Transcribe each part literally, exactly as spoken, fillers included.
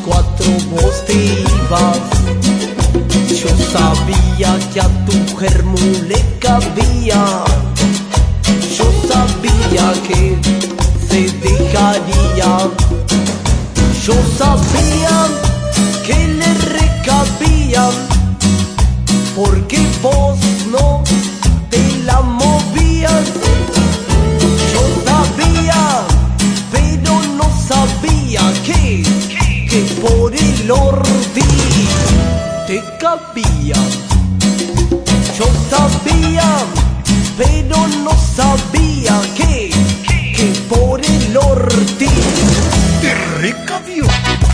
cuatro vos te ibas. Yo sabía que a tu germo le cabía. Yo sabía que se dejaría. Yo sabía que le recabía, porque vos no te la movías. Yo sabía, pero no sabía que, que por el Ortiz te cabía. Yo sabía, pero no sabía que, que por el Ortiz te recabió.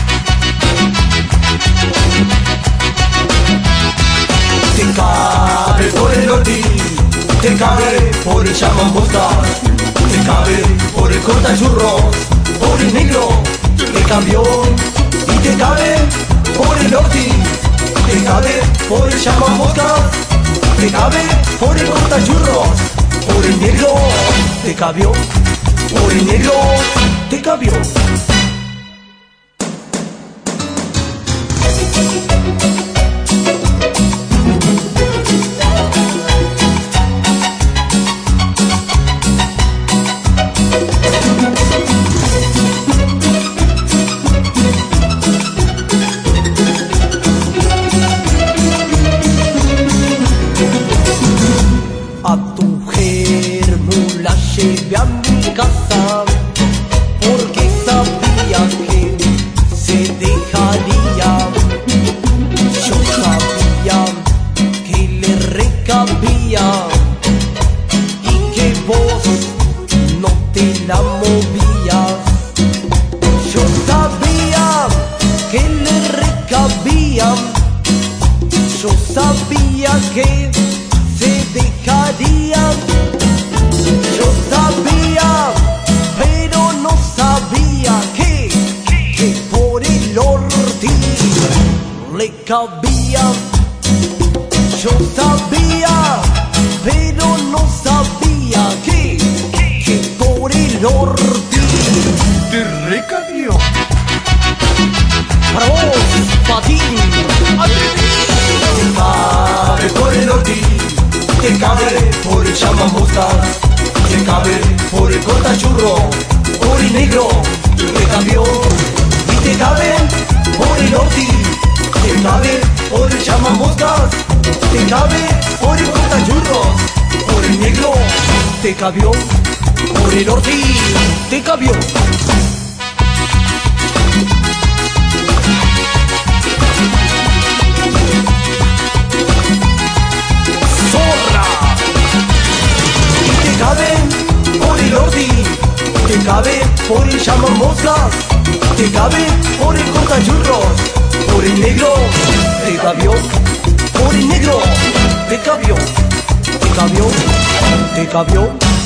Te cabe por el Ortiz, te cabe por el Chamamosca, te cabe por el cortachurros, por el negro te cambió. Y te cabe por el Ortiz, te cabe por el Chamamosca, te cabe por el cortachurros, por el negro te cabió, por el negro te cabió. A tu germo la llevé a mi casa, porque sabía que se dejaría. Yo sabía que le recabía y que vos no te la movías. Yo sabía que le recabía. Yo sabía que se dejaría. Yo sabía, pero no sabía que, que por el Ortiz le cabía. Yo sabía, pero no sabía que, que por el Ortiz te recabió. Para vos, Patín, te cabe por el Ortiz, te cabe por el Chamamosca, te cabe por el cortachurro, por el negro te cambió. Y te cabe por el Ortiz, te cabe por el Chamamosca, te cabe por el cortachurro, por el negro te cabió, por el Ortiz te cabió. Te cabe por el Chamamosca, te cabe por el cortachurros, por el negro te cabió, por el negro te cabió, te cabió, te cabió.